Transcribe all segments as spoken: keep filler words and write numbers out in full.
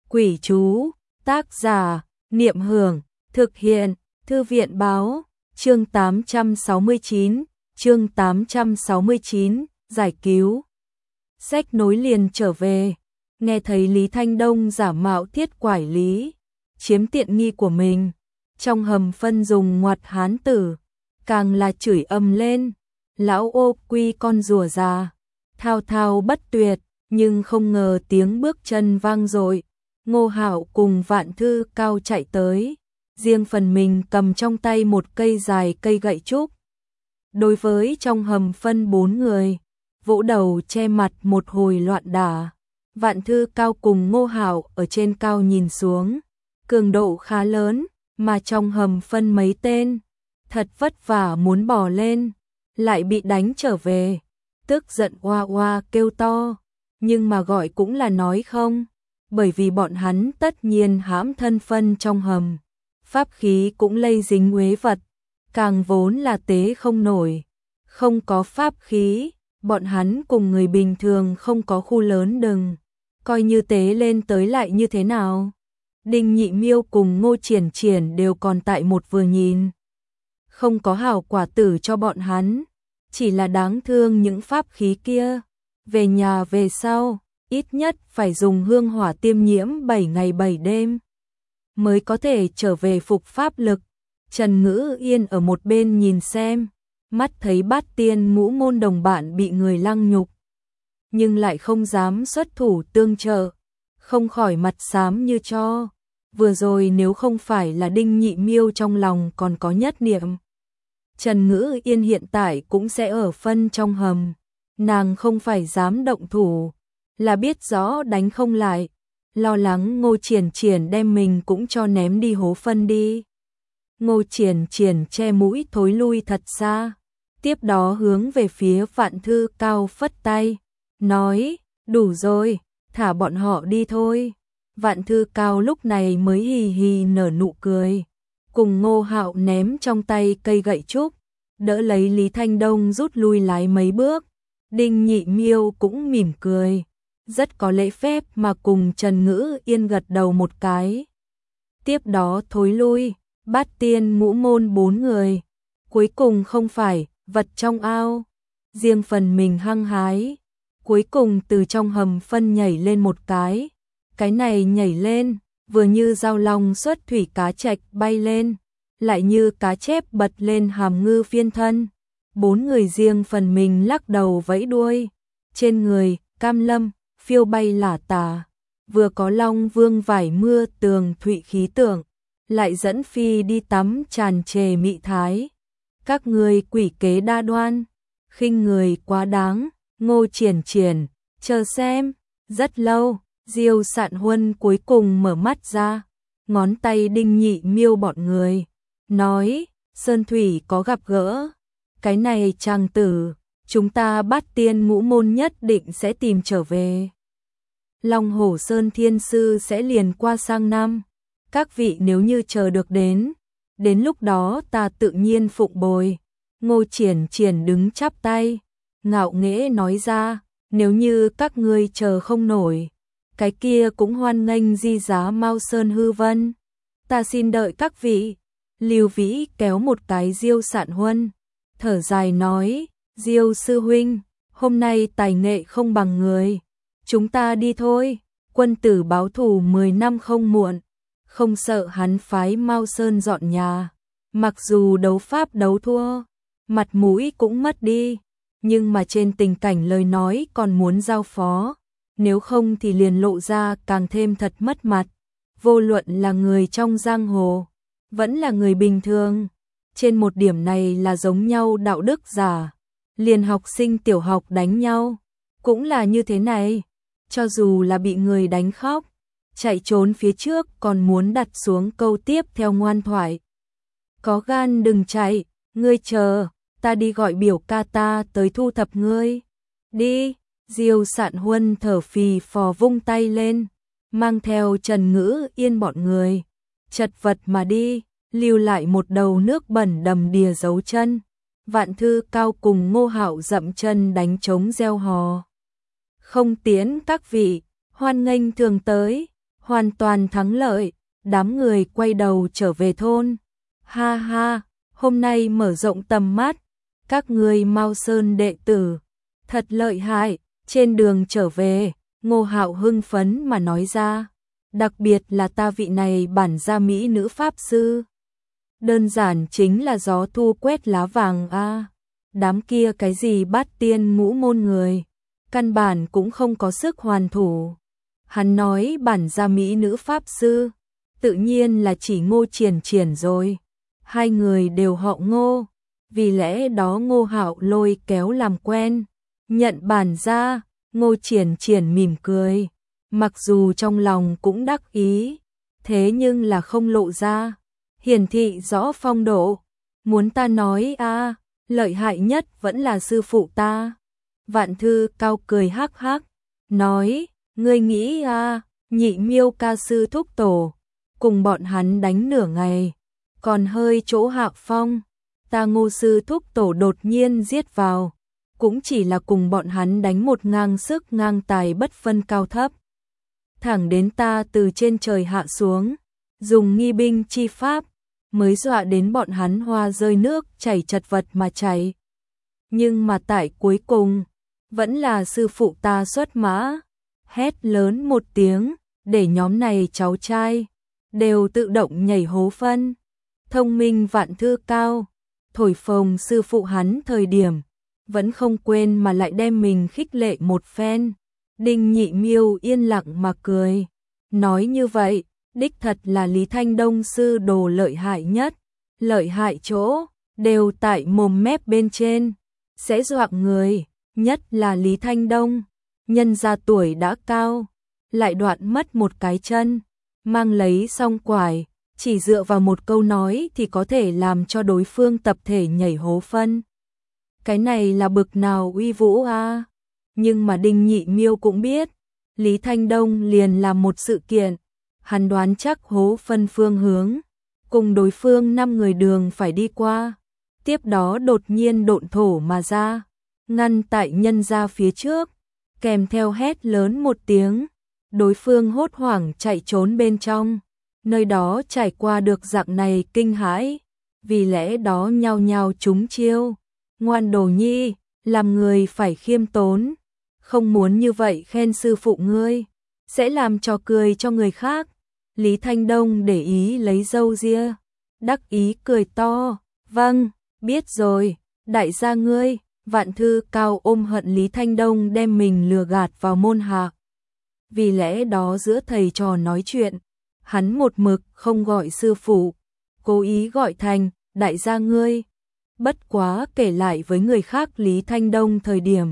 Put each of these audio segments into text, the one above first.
Quỷ chú, tác giả, Niệm Hưởng, thực hiện, Thư viện báo, chương tám trăm sáu mươi chín, chương tám trăm sáu mươi chín, giải cứu. Sách nối liền trở về, nghe thấy Lý Thanh Đông giả mạo thiết quải lý, chiếm tiện nghi của mình, trong hầm phân dùng ngoặt hán tử, càng là chửi ầm lên, lão ô quy con rùa già, thao thao bất tuyệt, nhưng không ngờ tiếng bước chân vang dội. Ngô Hạo cùng Vạn Thư Cao chạy tới, riêng phần mình cầm trong tay một cây dài cây gậy trúc. Đối với trong hầm phân bốn người, vỗ đầu che mặt một hồi loạn đả. Vạn Thư Cao cùng Ngô Hạo ở trên cao nhìn xuống, cường độ khá lớn, mà trong hầm phân mấy tên, thật vất vả muốn bò lên, lại bị đánh trở về, tức giận oa oa kêu to, nhưng mà gọi cũng là nói không. Bởi vì bọn hắn tất nhiên hãm thân phân trong hầm, pháp khí cũng lây dính uế vật, càng vốn là tế không nổi, không có pháp khí, bọn hắn cùng người bình thường không có khu lớn đừng, coi như tế lên tới lại như thế nào. Đinh Nhị Miêu cùng Ngô Triển Triển đều còn tại một vừa nhìn, không có hảo quả tử cho bọn hắn, chỉ là đáng thương những pháp khí kia, về nhà về sau. Ít nhất phải dùng hương hỏa tiêm nhiễm bảy ngày bảy đêm mới có thể trở về phục pháp lực. Trần Ngữ Yên ở một bên nhìn xem, mắt thấy Bát Tiên Ngũ môn đồng bạn bị người lăng nhục, nhưng lại không dám xuất thủ tương trợ, không khỏi mặt xám như tro. Vừa rồi nếu không phải là Đinh Nhị Miêu trong lòng còn có nhất niệm, Trần Ngữ Yên hiện tại cũng sẽ ở phân trong hầm, nàng không phải dám động thủ, là biết rõ đánh không lại, lo lắng Ngô Triển Triển đem mình cũng cho ném đi hố phân đi. Ngô Triển Triển che mũi thối lui thật xa, tiếp đó hướng về phía Vạn Thư Cao phất tay, nói, đủ rồi, thả bọn họ đi thôi. Vạn Thư Cao lúc này mới hì hì nở nụ cười, cùng Ngô Hạo ném trong tay cây gậy trúc, đỡ lấy Lý Thanh Đông rút lui lái mấy bước. Đinh Nhị Miêu cũng mỉm cười, rất có lễ phép mà cùng Trần Ngữ Yên gật đầu một cái. Tiếp đó thối lui, Bát Tiên Ngũ môn bốn người, cuối cùng không phải vật trong ao, riêng phần mình hăng hái, cuối cùng từ trong hầm phân nhảy lên một cái, cái này nhảy lên, vừa như dao long xuất thủy cá trạch bay lên, lại như cá chép bật lên hàm ngư phiên thân. Bốn người riêng phần mình lắc đầu vẫy đuôi, trên người, cam lâm, phiêu bay lả tả, vừa có Long Vương vải mưa tường thụy khí tượng, lại dẫn phi đi tắm tràn trề mị thái. Các người quỷ kế đa đoan, khinh người quá đáng. Ngô Triển Triển, chờ xem. Rất lâu, Diêu Sạn Huân cuối cùng mở mắt ra, ngón tay Đinh Nhị Miêu bọn người, nói, Sơn Thủy có gặp gỡ. Cái này chàng tử, chúng ta Bát Tiên Ngũ môn nhất định sẽ tìm trở về. Long Hổ Sơn Thiên Sư sẽ liền qua sang năm. Các vị nếu như chờ được đến, đến lúc đó ta tự nhiên phụng bồi. Ngô Triển Triển đứng chắp tay, ngạo nghễ nói ra, nếu như các ngươi chờ không nổi, cái kia cũng hoan nghênh di giá Mao Sơn Hư Vân. Ta xin đợi các vị. Lưu Vĩ kéo một cái Diêu Sạn Huân, thở dài nói, Diêu sư huynh, hôm nay tài nghệ không bằng người, chúng ta đi thôi, quân tử báo thù mười năm không muộn, không sợ hắn phái Mao Sơn dọn nhà, mặc dù đấu pháp đấu thua, mặt mũi cũng mất đi, nhưng mà trên tình cảnh lời nói còn muốn giao phó, nếu không thì liền lộ ra càng thêm thật mất mặt, vô luận là người trong giang hồ, vẫn là người bình thường. Trên một điểm này là giống nhau đạo đức giả, liền học sinh tiểu học đánh nhau, cũng là như thế này, cho dù là bị người đánh khóc, chạy trốn phía trước còn muốn đặt xuống câu tiếp theo ngoan thoại. Có gan đừng chạy, ngươi chờ, ta đi gọi biểu ca ta tới thu thập ngươi. Đi, Diêu Sạn Huân thở phì phò vung tay lên, mang theo Trần Ngữ Yên bọn người, chật vật mà đi. Lưu lại một đầu nước bẩn đầm đìa dấu chân. Vạn Thư Cao cùng Ngô Hạo dậm chân đánh trống reo hò. Không tiến các vị, hoan nghênh thường tới, hoàn toàn thắng lợi, đám người quay đầu trở về thôn. Ha ha, hôm nay mở rộng tầm mắt, các ngươi Mao Sơn đệ tử, thật lợi hại, trên đường trở về, Ngô Hạo hưng phấn mà nói ra, đặc biệt là ta vị này bản gia mỹ nữ pháp sư. Đơn giản chính là gió thu quét lá vàng a. Đám kia cái gì bát tiên ngũ môn người, căn bản cũng không có sức hoàn thủ. Hắn nói bản gia mỹ nữ pháp sư, tự nhiên là chỉ Ngô Triển Triển rồi. Hai người đều họ Ngô, vì lẽ đó Ngô Hạo lôi kéo làm quen, nhận bản ra. Ngô Triển Triển mỉm cười, mặc dù trong lòng cũng đắc ý, thế nhưng là không lộ ra, hiển thị rõ phong độ. Muốn ta nói a, à, lợi hại nhất vẫn là sư phụ ta. Vạn Thư Cao cười hắc hắc, nói, ngươi nghĩ a, à, Nhị Miêu ca sư thúc tổ, cùng bọn hắn đánh nửa ngày, còn hơi chỗ hạ phong, ta Ngô sư thúc tổ đột nhiên giết vào, cũng chỉ là cùng bọn hắn đánh một ngang sức ngang tài bất phân cao thấp. Thẳng đến ta từ trên trời hạ xuống, dùng nghi binh chi pháp, mới dọa đến bọn hắn hoa rơi nước chảy chật vật mà chảy. Nhưng mà tại cuối cùng, vẫn là sư phụ ta xuất mã, hét lớn một tiếng, để nhóm này cháu trai, đều tự động nhảy hố phân. Thông minh Vạn Thư Cao, thổi phồng sư phụ hắn thời điểm, vẫn không quên mà lại đem mình khích lệ một phen. Đinh Nhị Miêu yên lặng mà cười, nói như vậy, đích thật là Lý Thanh Đông sư đồ lợi hại nhất, lợi hại chỗ, đều tại mồm mép bên trên, sẽ dọa người, nhất là Lý Thanh Đông, nhân ra tuổi đã cao, lại đoạn mất một cái chân, mang lấy song quải, chỉ dựa vào một câu nói thì có thể làm cho đối phương tập thể nhảy hố phân. Cái này là bực nào uy vũ a. À? Nhưng mà Đinh Nhị Miêu cũng biết, Lý Thanh Đông liền làm một sự kiện, hắn đoán chắc hố phân phương hướng, cùng đối phương năm người đường phải đi qua, tiếp đó đột nhiên độn thổ mà ra, ngăn tại nhân ra phía trước, kèm theo hét lớn một tiếng, đối phương hốt hoảng chạy trốn bên trong, nơi đó trải qua được dạng này kinh hãi, vì lẽ đó nhao nhao trúng chiêu. Ngoan đồ nhi, làm người phải khiêm tốn, không muốn như vậy khen sư phụ ngươi, sẽ làm trò cười cho người khác. Lý Thanh Đông để ý lấy râu ria, đắc ý cười to, vâng, biết rồi, đại gia ngươi. Vạn Thư Cao ôm hận Lý Thanh Đông đem mình lừa gạt vào môn hạ. Vì lẽ đó giữa thầy trò nói chuyện, hắn một mực không gọi sư phụ, cố ý gọi thành đại gia ngươi. Bất quá kể lại với người khác Lý Thanh Đông thời điểm,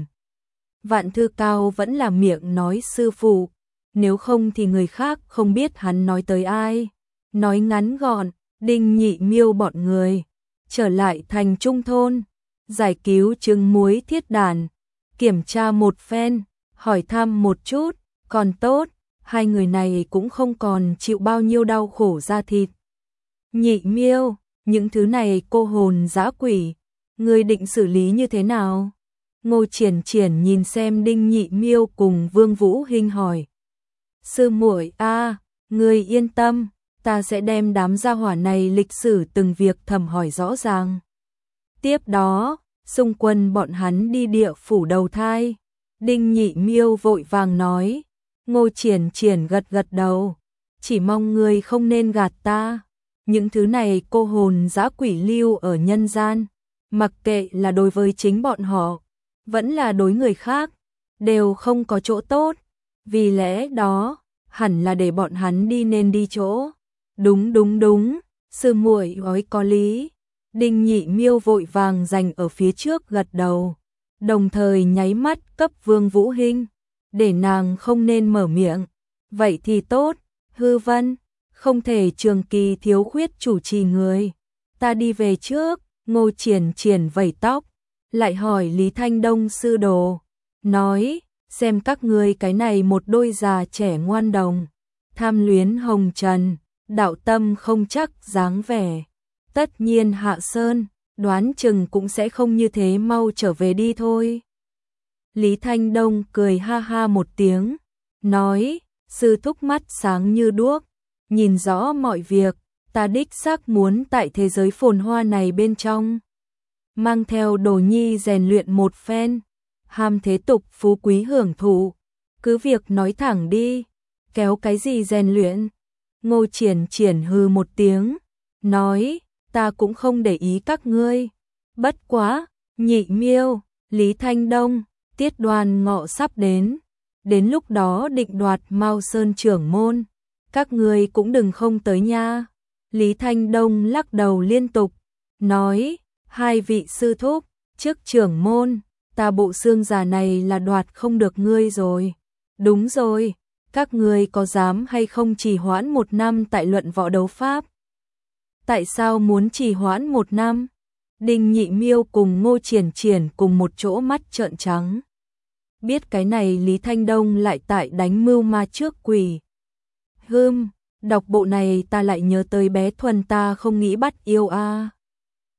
Vạn Thư Cao vẫn là miệng nói sư phụ, nếu không thì người khác không biết hắn nói tới ai. Nói ngắn gọn, Đinh Nhị Miêu bọn người trở lại thành trung thôn, giải cứu trứng muối thiết đàn, kiểm tra một phen, hỏi thăm một chút, còn tốt, hai người này cũng không còn chịu bao nhiêu đau khổ da thịt. Nhị Miêu, những thứ này cô hồn dã quỷ, ngươi định xử lý như thế nào? Ngô Triển Triển nhìn xem Đinh Nhị Miêu cùng Vương Vũ Hinh hỏi. Sư muội a, ngươi yên tâm, ta sẽ đem đám gia hỏa này lịch sử từng việc thẩm hỏi rõ ràng. Tiếp đó, xung quân bọn hắn đi địa phủ đầu thai. Đinh Nhị Miêu vội vàng nói. Ngô Triển Triển gật gật đầu, chỉ mong ngươi không nên gạt ta. Những thứ này cô hồn dã quỷ lưu ở nhân gian, mặc kệ là đối với chính bọn họ, vẫn là đối người khác, đều không có chỗ tốt. Vì lẽ đó, hẳn là để bọn hắn đi nên đi chỗ. Đúng đúng đúng, sư muội nói có lý. Đinh Nhị Miêu vội vàng giành ở phía trước gật đầu, đồng thời nháy mắt cấp Vương Vũ Hinh, để nàng không nên mở miệng. Vậy thì tốt, Hư Vân, không thể trường kỳ thiếu khuyết chủ trì người. Ta đi về trước. Ngô Triển Triển vẩy tóc, lại hỏi Lý Thanh Đông sư đồ, nói, xem các ngươi cái này một đôi già trẻ ngoan đồng, tham luyến hồng trần, đạo tâm không chắc dáng vẻ. Tất nhiên Hạ Sơn, đoán chừng cũng sẽ không như thế mau trở về đi thôi. Lý Thanh Đông cười ha ha một tiếng, nói, Sư thúc mắt sáng như đuốc, nhìn rõ mọi việc, ta đích xác muốn tại thế giới phồn hoa này bên trong. Mang theo Đồ Nhi rèn luyện một phen, ham thế tục phú quý hưởng thụ, cứ việc nói thẳng đi, kéo cái gì rèn luyện. Ngô Triển Triển hừ một tiếng, nói, ta cũng không để ý các ngươi. Bất quá, Nhị Miêu, Lý Thanh Đông, Tiết Đoan Ngọ sắp đến, đến lúc đó định đoạt Mao Sơn trưởng môn, các ngươi cũng đừng không tới nha. Lý Thanh Đông lắc đầu liên tục, nói, hai vị sư thúc, trước trưởng môn, ta bộ xương già này là đoạt không được ngươi rồi. Đúng rồi, các ngươi có dám hay không trì hoãn một năm tại luận võ đấu pháp? Tại sao muốn trì hoãn một năm? Đinh Nhị Miêu cùng Ngô Triển Triển cùng một chỗ mắt trợn trắng. Biết cái này Lý Thanh Đông lại tại đánh mưu ma trước quỷ. Hừm, đọc bộ này ta lại nhớ tới bé Thuần ta không nghĩ bắt yêu a. À.